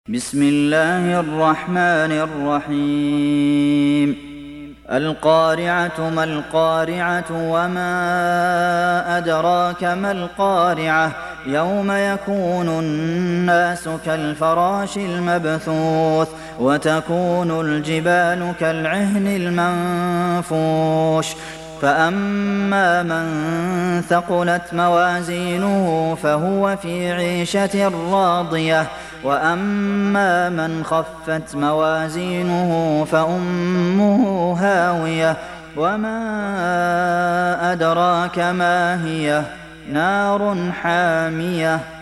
بسم الله الرحمن الرحيم القارعة ما القارعة وما أدراك ما القارعة يوم يكون الناس كالفراش المبثوث وتكون الجبال كالعهن المنفوش فأما من ثقلت موازينه فهو في عيشة راضية وأما من خفت موازينه فأمه هاوية وما أدراك ما هي نار حامية